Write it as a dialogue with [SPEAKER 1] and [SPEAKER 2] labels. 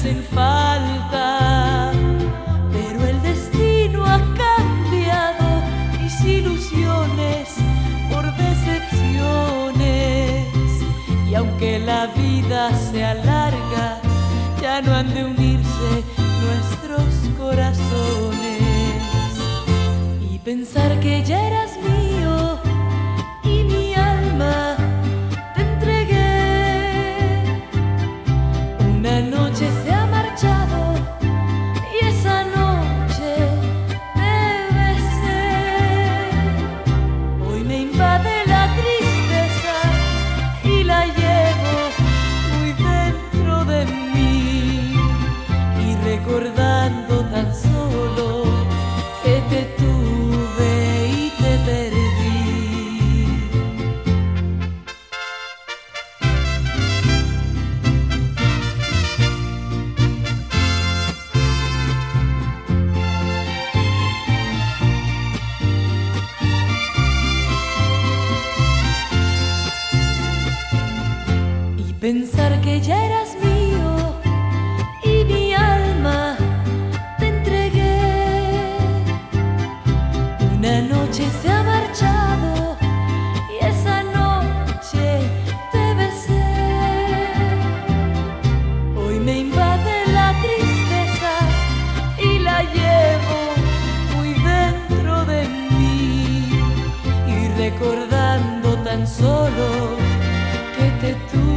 [SPEAKER 1] hacen falta, pero el destino ha cambiado mis ilusiones por decepciones. Y aunque la vida sea larga, ya no han de unirse nuestros corazones. Y pensar que ya eras mío y mi alma te entregué. Una noche se ha marchado y esa noche te besé. Hoy me invade la tristeza y la llevo muy dentro de mí, y recordando tan solo que te tuve y te perdí. Y pensar que ya eras mío y mi alma te entregué. Una noche se ha marchado y esa noche te besé. Hoy me invade la tristeza y la llevo muy dentro de mí, y recordando tan solo que te tuve